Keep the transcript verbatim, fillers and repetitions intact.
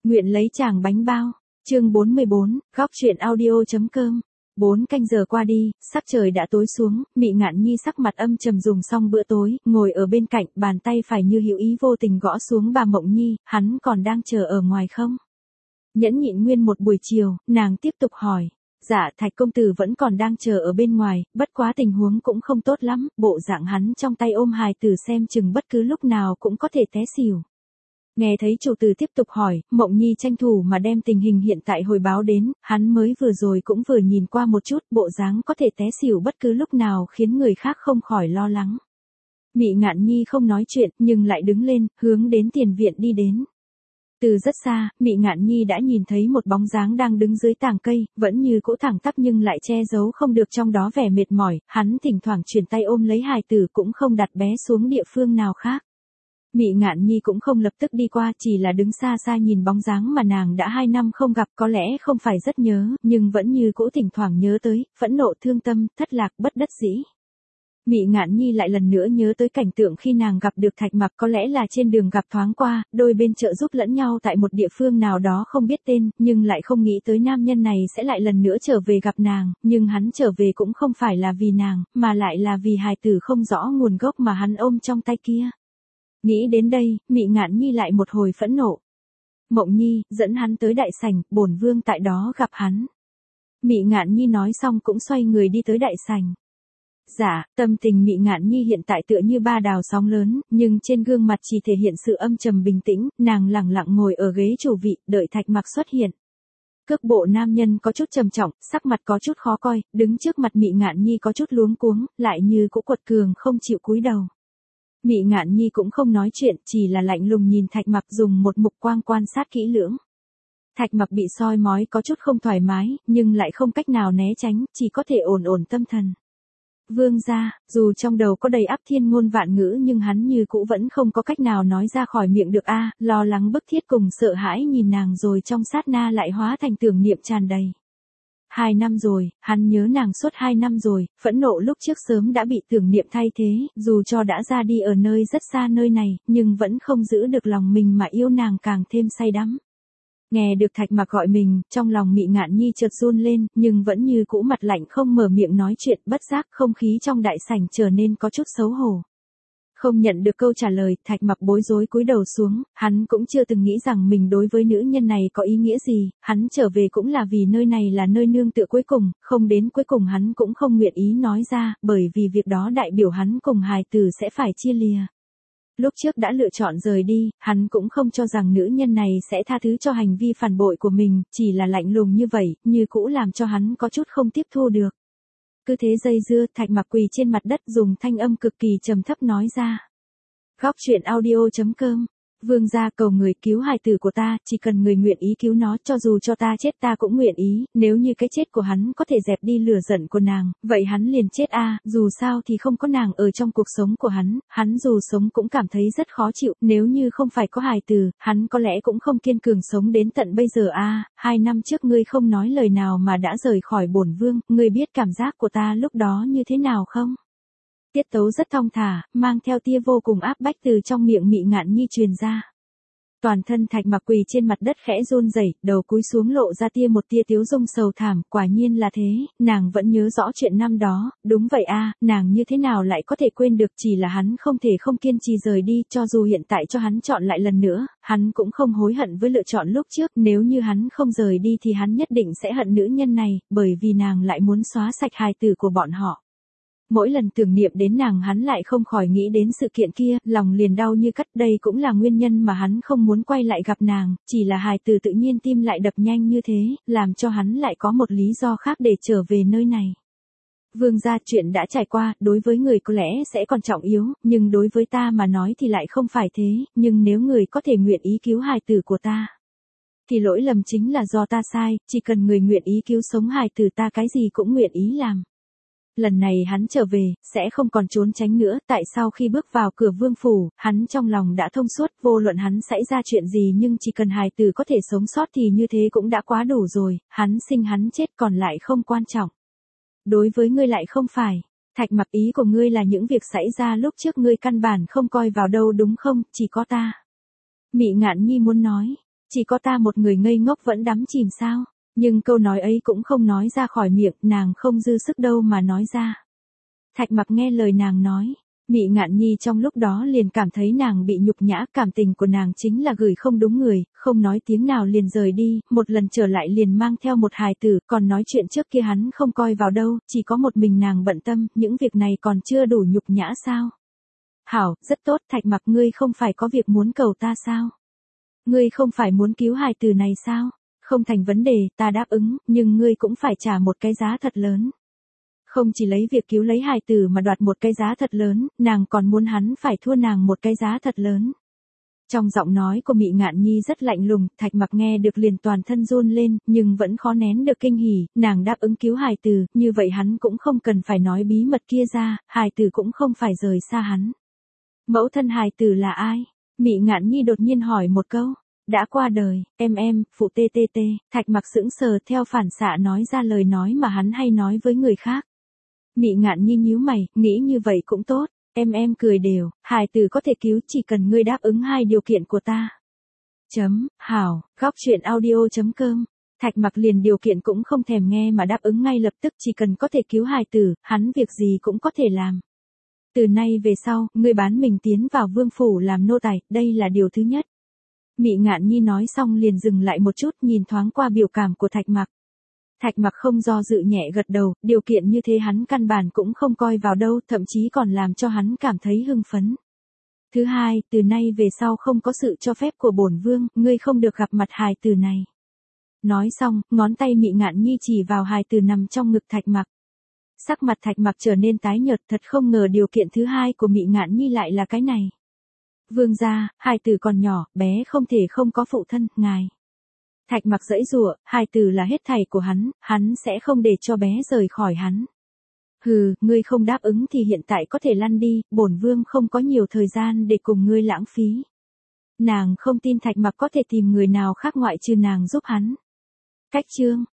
Nguyện lấy chàng bánh bao. Chương bốn mươi bốn, góc truyện audio.com. Bốn canh giờ qua đi, sắc trời đã tối xuống, Mị Ngạn Nhi sắc mặt âm trầm dùng xong bữa tối, ngồi ở bên cạnh, bàn tay phải như hữu ý vô tình gõ xuống bà Mộng Nhi, hắn còn đang chờ ở ngoài không? Nhẫn nhịn nguyên một buổi chiều, nàng tiếp tục hỏi. Dạ, Thạch công tử vẫn còn đang chờ ở bên ngoài, bất quá tình huống cũng không tốt lắm, bộ dạng hắn trong tay ôm hài tử xem chừng bất cứ lúc nào cũng có thể té xỉu. Nghe thấy chủ tử tiếp tục hỏi, Mộng Nhi tranh thủ mà đem tình hình hiện tại hồi báo đến, hắn mới vừa rồi cũng vừa nhìn qua một chút, bộ dáng có thể té xỉu bất cứ lúc nào khiến người khác không khỏi lo lắng. Mị Ngạn Nhi không nói chuyện, nhưng lại đứng lên, hướng đến tiền viện đi đến. Từ rất xa, Mị Ngạn Nhi đã nhìn thấy một bóng dáng đang đứng dưới tàng cây, vẫn như cũ thẳng tắp nhưng lại che giấu không được trong đó vẻ mệt mỏi, hắn thỉnh thoảng chuyển tay ôm lấy hài tử cũng không đặt bé xuống địa phương nào khác. Mị Ngạn Nhi cũng không lập tức đi qua, chỉ là đứng xa xa nhìn bóng dáng mà nàng đã hai năm không gặp, có lẽ không phải rất nhớ, nhưng vẫn như cũ thỉnh thoảng nhớ tới, phẫn nộ thương tâm, thất lạc bất đắc dĩ. Mị Ngạn Nhi lại lần nữa nhớ tới cảnh tượng khi nàng gặp được Thạch Mặc, có lẽ là trên đường gặp thoáng qua, đôi bên trợ giúp lẫn nhau tại một địa phương nào đó không biết tên, nhưng lại không nghĩ tới nam nhân này sẽ lại lần nữa trở về gặp nàng, nhưng hắn trở về cũng không phải là vì nàng, mà lại là vì hài tử không rõ nguồn gốc mà hắn ôm trong tay kia. Nghĩ đến đây, Mị Ngạn Nhi lại một hồi phẫn nộ. Mộng Nhi, dẫn hắn tới đại sảnh, bổn vương tại đó gặp hắn. Mị Ngạn Nhi nói xong cũng xoay người đi tới đại sảnh. Dạ, tâm tình Mị Ngạn Nhi hiện tại tựa như ba đào sóng lớn, nhưng trên gương mặt chỉ thể hiện sự âm trầm bình tĩnh, nàng lẳng lặng ngồi ở ghế chủ vị, đợi Thạch Mặc xuất hiện. Cước bộ nam nhân có chút trầm trọng, sắc mặt có chút khó coi, đứng trước mặt Mị Ngạn Nhi có chút luống cuống, lại như cũ quật cường không chịu cúi đầu. Mị Ngạn Nhi cũng không nói chuyện, chỉ là lạnh lùng nhìn Thạch Mặc dùng một mục quang quan sát kỹ lưỡng. Thạch Mặc bị soi mói có chút không thoải mái, nhưng lại không cách nào né tránh, chỉ có thể ổn ổn tâm thần. Vương gia, dù trong đầu có đầy ắp thiên ngôn vạn ngữ nhưng hắn như cũ vẫn không có cách nào nói ra khỏi miệng được a, lo lắng bức thiết cùng sợ hãi nhìn nàng rồi trong sát na lại hóa thành tưởng niệm tràn đầy. Hai năm rồi, hắn nhớ nàng suốt hai năm rồi, phẫn nộ lúc trước sớm đã bị tưởng niệm thay thế, dù cho đã ra đi ở nơi rất xa nơi này, nhưng vẫn không giữ được lòng mình mà yêu nàng càng thêm say đắm. Nghe được Thạch Mặc gọi mình, trong lòng Mị Ngạn Nhi chợt run lên, nhưng vẫn như cũ mặt lạnh không mở miệng nói chuyện, bất giác không khí trong đại sảnh trở nên có chút xấu hổ. Không nhận được câu trả lời, Thạch Mặc bối rối cúi đầu xuống, hắn cũng chưa từng nghĩ rằng mình đối với nữ nhân này có ý nghĩa gì, hắn trở về cũng là vì nơi này là nơi nương tựa cuối cùng, không đến cuối cùng hắn cũng không nguyện ý nói ra, bởi vì việc đó đại biểu hắn cùng hài tử sẽ phải chia lìa. Lúc trước đã lựa chọn rời đi, hắn cũng không cho rằng nữ nhân này sẽ tha thứ cho hành vi phản bội của mình, chỉ là lạnh lùng như vậy, như cũ làm cho hắn có chút không tiếp thu được. Cứ thế dây dưa, Thạch Mặc quỳ trên mặt đất dùng thanh âm cực kỳ trầm thấp nói ra. Góc truyện audio.com. Vương gia cầu người cứu hài tử của ta, chỉ cần người nguyện ý cứu nó, cho dù cho ta chết ta cũng nguyện ý, nếu như cái chết của hắn có thể dẹp đi lửa giận của nàng, vậy hắn liền chết a, dù sao thì không có nàng ở trong cuộc sống của hắn, hắn dù sống cũng cảm thấy rất khó chịu, nếu như không phải có hài tử, hắn có lẽ cũng không kiên cường sống đến tận bây giờ a, hai năm trước ngươi không nói lời nào mà đã rời khỏi bổn vương, ngươi biết cảm giác của ta lúc đó như thế nào không? Tiết tấu rất thong thả, mang theo tia vô cùng áp bách từ trong miệng Mị Ngạn Nhi truyền ra. Toàn thân Thạch Mặc quỳ trên mặt đất khẽ run rẩy, đầu cúi xuống lộ ra tia một tia tiếu dung sầu thảm, quả nhiên là thế, nàng vẫn nhớ rõ chuyện năm đó, đúng vậy a, nàng như thế nào lại có thể quên được, chỉ là hắn không thể không kiên trì rời đi, cho dù hiện tại cho hắn chọn lại lần nữa, hắn cũng không hối hận với lựa chọn lúc trước, nếu như hắn không rời đi thì hắn nhất định sẽ hận nữ nhân này, bởi vì nàng lại muốn xóa sạch hài tử của bọn họ. Mỗi lần tưởng niệm đến nàng hắn lại không khỏi nghĩ đến sự kiện kia, lòng liền đau như cắt, đây cũng là nguyên nhân mà hắn không muốn quay lại gặp nàng, chỉ là hài tử tự nhiên tim lại đập nhanh như thế, làm cho hắn lại có một lý do khác để trở về nơi này. Vương gia, chuyện đã trải qua, đối với người có lẽ sẽ còn trọng yếu, nhưng đối với ta mà nói thì lại không phải thế, nhưng nếu người có thể nguyện ý cứu hài tử của ta, thì lỗi lầm chính là do ta sai, chỉ cần người nguyện ý cứu sống hài tử ta cái gì cũng nguyện ý làm. Lần này hắn trở về, sẽ không còn trốn tránh nữa, tại sao khi bước vào cửa vương phủ, hắn trong lòng đã thông suốt, vô luận hắn xảy ra chuyện gì nhưng chỉ cần hài tử có thể sống sót thì như thế cũng đã quá đủ rồi, hắn sinh hắn chết còn lại không quan trọng. Đối với ngươi lại không phải, Thạch Mặc, ý của ngươi là những việc xảy ra lúc trước ngươi căn bản không coi vào đâu đúng không, chỉ có ta. Mị Ngạn Nhi muốn nói, Chỉ có ta một người ngây ngốc vẫn đắm chìm sao? Nhưng câu nói ấy cũng không nói ra khỏi miệng, nàng không dư sức đâu mà nói ra. Thạch Mặc nghe lời nàng nói, Mị Ngạn Nhi trong lúc đó liền cảm thấy nàng bị nhục nhã, cảm tình của nàng chính là gửi không đúng người, không nói tiếng nào liền rời đi, một lần trở lại liền mang theo một hài tử, còn nói chuyện trước kia hắn không coi vào đâu, chỉ có một mình nàng bận tâm, những việc này còn chưa đủ nhục nhã sao? Hảo, rất tốt, Thạch Mặc, ngươi không phải có việc muốn cầu ta sao? Ngươi không phải muốn cứu hài tử này sao? Không thành vấn đề, ta đáp ứng, nhưng ngươi cũng phải trả một cái giá thật lớn. Không chỉ lấy việc cứu lấy hài tử mà đoạt một cái giá thật lớn, nàng còn muốn hắn phải thua nàng một cái giá thật lớn. Trong giọng nói của Mị Ngạn Nhi rất lạnh lùng, Thạch Mặc nghe được liền toàn thân run lên, nhưng vẫn khó nén được kinh hỉ, nàng đáp ứng cứu hài tử, như vậy hắn cũng không cần phải nói bí mật kia ra, hài tử cũng không phải rời xa hắn. Mẫu thân hài tử là ai? Mị Ngạn Nhi đột nhiên hỏi một câu. Đã qua đời, em em, phụ tê tê tê, Thạch Mặc sững sờ theo phản xạ nói ra lời nói mà hắn hay nói với người khác. Mị Ngạn Nhi nhíu mày, nghĩ như vậy cũng tốt, em em cười đều, hài tử có thể cứu chỉ cần ngươi đáp ứng hai điều kiện của ta. Chấm, hảo, góc truyện audio chấm com. Thạch Mặc liền điều kiện cũng không thèm nghe mà đáp ứng ngay lập tức, chỉ cần có thể cứu hài tử, hắn việc gì cũng có thể làm. Từ nay về sau, ngươi bán mình tiến vào vương phủ làm nô tài, đây là điều thứ nhất. Mị Ngạn Nhi nói xong liền dừng lại một chút, nhìn thoáng qua biểu cảm của Thạch Mặc. Thạch Mặc không do dự nhẹ gật đầu, điều kiện như thế hắn căn bản cũng không coi vào đâu, thậm chí còn làm cho hắn cảm thấy hưng phấn. Thứ hai, từ nay về sau không có sự cho phép của bổn vương, ngươi không được gặp mặt hài tử này. Nói xong, ngón tay Mị Ngạn Nhi chỉ vào hài tử nằm trong ngực Thạch Mặc. Sắc mặt Thạch Mặc trở nên tái nhợt, thật không ngờ điều kiện thứ hai của Mị Ngạn Nhi lại là cái này. Vương gia, hài tử còn nhỏ, bé không thể không có phụ thân, ngài. Thạch Mặc giãy giụa, hài tử là hết thảy của hắn, hắn sẽ không để cho bé rời khỏi hắn. Hừ, ngươi không đáp ứng thì hiện tại có thể lăn đi, bổn vương không có nhiều thời gian để cùng ngươi lãng phí. Nàng không tin Thạch Mặc có thể tìm người nào khác ngoại trừ nàng giúp hắn. Cách chương